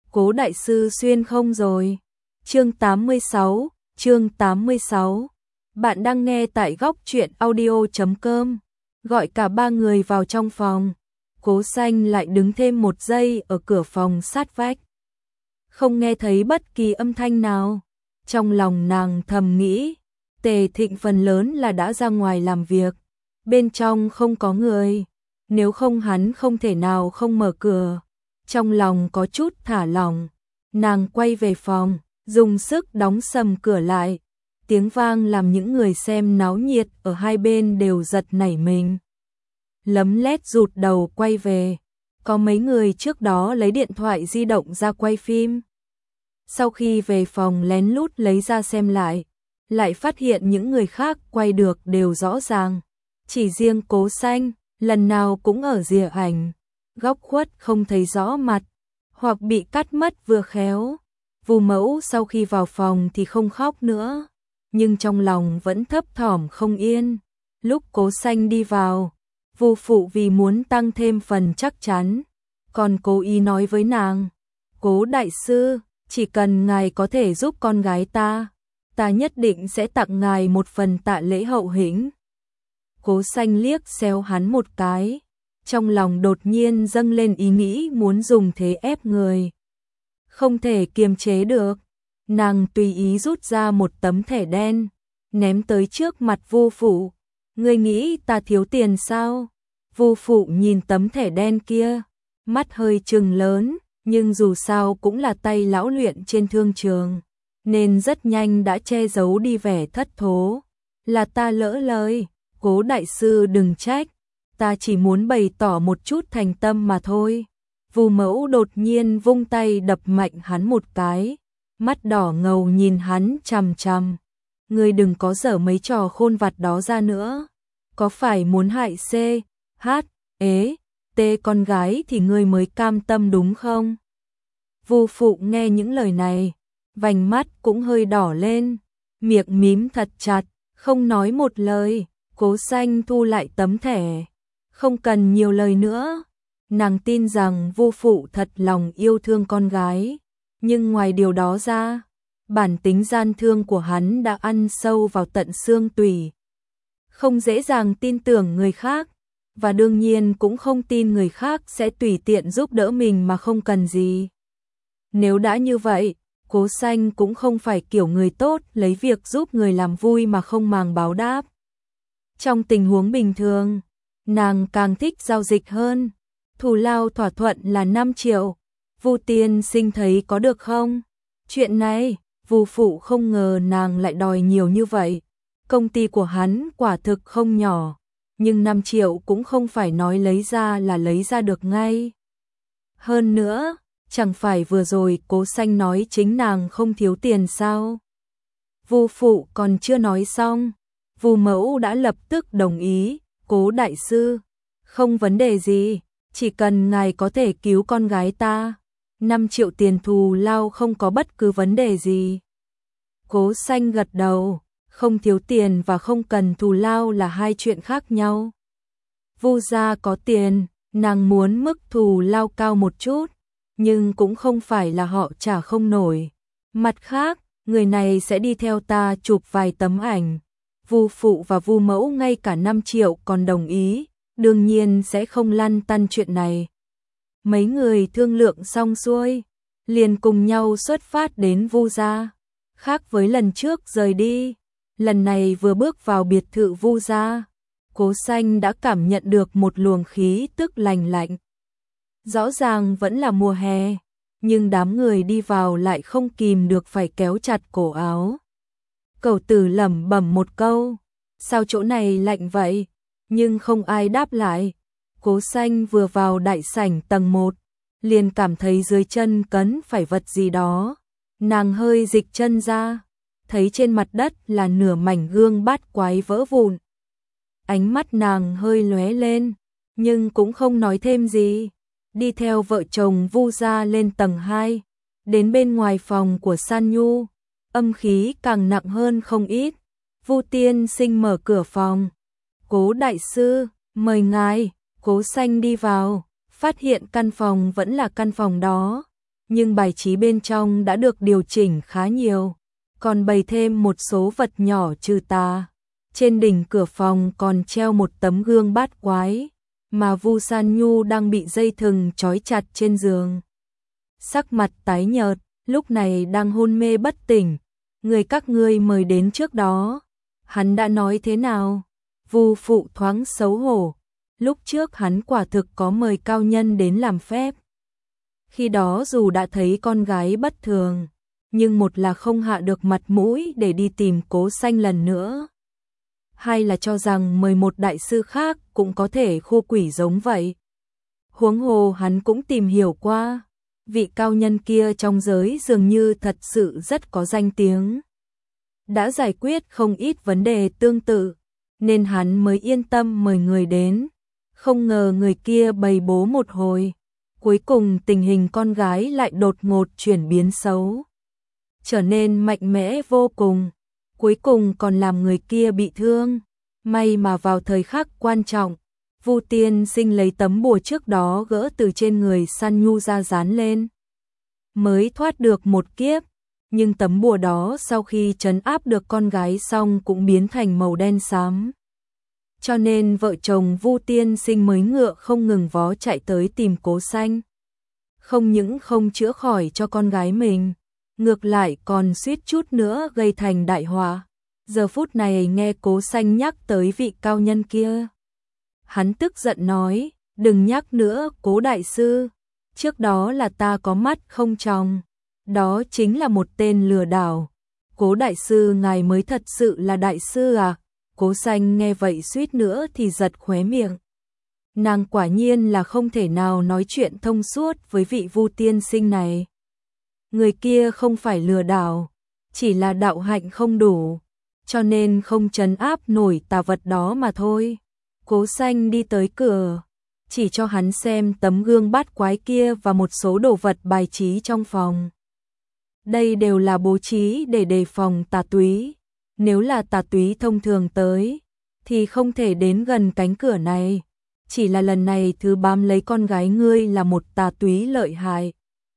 Cố đại sư xuyên không rồi. Chương 86, chương 86. Bạn đang nghe tại góc truyện audio.com. Gọi cả ba người vào trong phòng. Cố Xanh lại đứng thêm một giây ở cửa phòng sát vách. Không nghe thấy bất kỳ âm thanh nào. Trong lòng nàng thầm nghĩ, Tề Thịnh phần lớn là đã ra ngoài làm việc. Bên trong không có người. Nếu không hắn không thể nào không mở cửa. Trong lòng có chút thả lỏng. Nàng quay về phòng, dùng sức đóng sầm cửa lại. Tiếng vang làm những người xem náo nhiệt ở hai bên đều giật nảy mình. Lấm lét rụt đầu quay về. Có mấy người trước đó lấy điện thoại di động ra quay phim. Sau khi về phòng lén lút lấy ra xem lại phát hiện những người khác quay được đều rõ ràng. Chỉ riêng Cố Xanh, lần nào cũng ở rìa ảnh, góc khuất không thấy rõ mặt, hoặc bị cắt mất vừa khéo. Vu Mẫu sau khi vào phòng thì không khóc nữa, nhưng trong lòng vẫn thấp thỏm không yên. Lúc Cố Xanh đi vào, Vu phụ vì muốn tăng thêm phần chắc chắn, còn cố ý nói với nàng, Cố đại sư, chỉ cần ngài có thể giúp con gái ta nhất định sẽ tặng ngài một phần tạ lễ hậu hĩnh. Cố Xanh liếc xéo hắn một cái, trong lòng đột nhiên dâng lên ý nghĩ muốn dùng thế ép người. Không thể kiềm chế được, nàng tùy ý rút ra một tấm thẻ đen, ném tới trước mặt Vu phụ. Ngươi nghĩ ta thiếu tiền sao? Vu phụ nhìn tấm thẻ đen kia, mắt hơi trừng lớn, nhưng dù sao cũng là tay lão luyện trên thương trường, nên rất nhanh đã che giấu đi vẻ thất thố. Là ta lỡ lời, Cố đại sư đừng trách, ta chỉ muốn bày tỏ một chút thành tâm mà thôi. Vu Mẫu đột nhiên vung tay đập mạnh hắn một cái, mắt đỏ ngầu nhìn hắn chằm chằm. Ngươi đừng có giở mấy trò khôn vặt đó ra nữa, có phải muốn hại C, H, ế, T con gái thì ngươi mới cam tâm đúng không? Vu phụ nghe những lời này, vành mắt cũng hơi đỏ lên, miệng mím thật chặt, không nói một lời. Cố Xanh thu lại tấm thẻ, không cần nhiều lời nữa. Nàng tin rằng Vu phụ thật lòng yêu thương con gái, nhưng ngoài điều đó ra, bản tính gian thương của hắn đã ăn sâu vào tận xương tủy. Không dễ dàng tin tưởng người khác, và đương nhiên cũng không tin người khác sẽ tùy tiện giúp đỡ mình mà không cần gì. Nếu đã như vậy, Cố Xanh cũng không phải kiểu người tốt lấy việc giúp người làm vui mà không màng báo đáp. Trong tình huống bình thường, nàng càng thích giao dịch hơn. Thù lao thỏa thuận là 5 triệu. Vu tiên sinh thấy có được không? Chuyện này, Vu phụ không ngờ nàng lại đòi nhiều như vậy. Công ty của hắn quả thực không nhỏ, nhưng 5 triệu cũng không phải nói lấy ra là lấy ra được ngay. Hơn nữa, chẳng phải vừa rồi Cố Xanh nói chính nàng không thiếu tiền sao? Vu phụ còn chưa nói xong, Vu Mẫu đã lập tức đồng ý. Cố đại sư, không vấn đề gì, chỉ cần ngài có thể cứu con gái ta, 5 triệu tiền thù lao không có bất cứ vấn đề gì. Cố Xanh gật đầu, không thiếu tiền và không cần thù lao là hai chuyện khác nhau. Vu gia có tiền, nàng muốn mức thù lao cao một chút, nhưng cũng không phải là họ trả không nổi. Mặt khác, người này sẽ đi theo ta chụp vài tấm ảnh. Vu phụ và Vu Mẫu ngay cả 5 triệu còn đồng ý, đương nhiên sẽ không lăn tăn chuyện này. Mấy người thương lượng xong xuôi, liền cùng nhau xuất phát đến Vu gia. Khác với lần trước rời đi, lần này vừa bước vào biệt thự Vu gia, Cố Xanh đã cảm nhận được một luồng khí tức lành lạnh. Rõ ràng vẫn là mùa hè, nhưng đám người đi vào lại không kìm được phải kéo chặt cổ áo. Cẩu tử lẩm bẩm một câu, sao chỗ này lạnh vậy? Nhưng không ai đáp lại. Cố Xanh vừa vào đại sảnh tầng 1, liền cảm thấy dưới chân cấn phải vật gì đó. Nàng hơi dịch chân ra, thấy trên mặt đất là nửa mảnh gương bát quái vỡ vụn. Ánh mắt nàng hơi lóe lên, nhưng cũng không nói thêm gì. Đi theo vợ chồng Vu gia lên tầng 2, đến bên ngoài phòng của San Nhu. Âm khí càng nặng hơn không ít. Vu tiên sinh mở cửa phòng. Cố đại sư, mời ngài. Cố Xanh đi vào, phát hiện căn phòng vẫn là căn phòng đó, nhưng bài trí bên trong đã được điều chỉnh khá nhiều, còn bày thêm một số vật nhỏ trừ tà. Trên đỉnh cửa phòng còn treo một tấm gương bát quái, mà Vu San Nhu đang bị dây thừng trói chặt trên giường. Sắc mặt tái nhợt, lúc này đang hôn mê bất tỉnh. Người các ngươi mời đến trước đó, hắn đã nói thế nào? Vu phụ thoáng xấu hổ, lúc trước hắn quả thực có mời cao nhân đến làm phép. Khi đó dù đã thấy con gái bất thường, nhưng một là không hạ được mặt mũi để đi tìm Cố Xanh lần nữa. Hai là cho rằng mời một đại sư khác cũng có thể khu quỷ giống vậy. Huống hồ hắn cũng tìm hiểu qua, vị cao nhân kia trong giới dường như thật sự rất có danh tiếng. Đã giải quyết không ít vấn đề tương tự, nên hắn mới yên tâm mời người đến. Không ngờ người kia bày bố một hồi, cuối cùng tình hình con gái lại đột ngột chuyển biến xấu, trở nên mạnh mẽ vô cùng, cuối cùng còn làm người kia bị thương. May mà vào thời khắc quan trọng, Vu tiên sinh lấy tấm bùa trước đó gỡ từ trên người San Nhu ra dán lên, mới thoát được một kiếp. Nhưng tấm bùa đó sau khi trấn áp được con gái xong cũng biến thành màu đen xám. Cho nên vợ chồng Vu tiên sinh mới ngựa không ngừng vó chạy tới tìm Cố Xanh. Không những không chữa khỏi cho con gái mình, ngược lại còn suýt chút nữa gây thành đại họa. Giờ phút này nghe Cố Xanh nhắc tới vị cao nhân kia, hắn tức giận nói, đừng nhắc nữa Cố đại sư, trước đó là ta có mắt không tròng, đó chính là một tên lừa đảo. Cố đại sư ngài mới thật sự là đại sư à? Cố Xanh nghe vậy suýt nữa thì giật khóe miệng. Nàng quả nhiên là không thể nào nói chuyện thông suốt với vị Vu tiên sinh này. Người kia không phải lừa đảo, chỉ là đạo hạnh không đủ, cho nên không trấn áp nổi tà vật đó mà thôi. Cố Xanh đi tới cửa, chỉ cho hắn xem tấm gương bát quái kia và một số đồ vật bài trí trong phòng. Đây đều là bố trí để đề phòng tà túy. Nếu là tà túy thông thường tới, thì không thể đến gần cánh cửa này. Chỉ là lần này thứ bám lấy con gái ngươi là một tà túy lợi hại,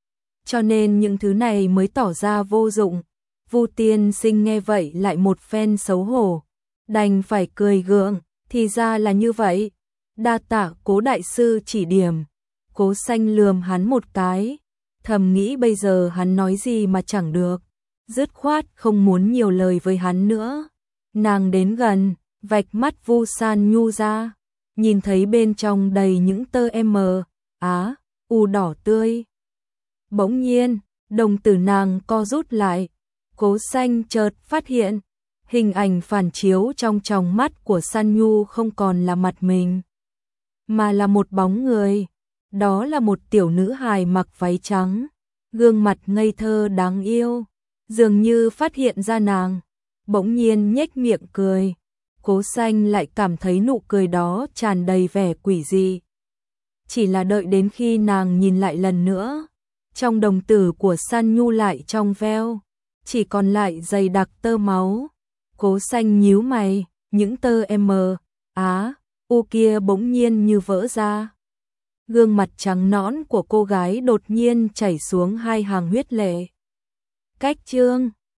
cho nên những thứ này mới tỏ ra vô dụng. Vu tiên sinh nghe vậy lại một phen xấu hổ, đành phải cười gượng, thì ra là như vậy. Đa tạ Cố đại sư chỉ điểm. Cố Xanh lườm hắn một cái, thầm nghĩ bây giờ hắn nói gì mà chẳng được, dứt khoát không muốn nhiều lời với hắn nữa. Nàng đến gần, vạch mắt Vu San Nhu ra, nhìn thấy bên trong đầy những tơ u đỏ tươi. Bỗng nhiên, đồng tử nàng co rút lại. Cố Xanh chợt phát hiện, hình ảnh phản chiếu trong tròng mắt của San Nhu không còn là mặt mình, mà là một bóng người. Đó là một tiểu nữ hài mặc váy trắng, gương mặt ngây thơ đáng yêu, dường như phát hiện ra nàng, bỗng nhiên nhếch miệng cười. Cố Xanh lại cảm thấy nụ cười đó tràn đầy vẻ quỷ dị. Chỉ là đợi đến khi nàng nhìn lại lần nữa, trong đồng tử của San Nhu lại trong veo, chỉ còn lại dày đặc tơ máu. Cố Xanh nhíu mày, những tơ u kia bỗng nhiên như vỡ ra. Gương mặt trắng nõn của cô gái đột nhiên chảy xuống hai hàng huyết lệ. Cách chương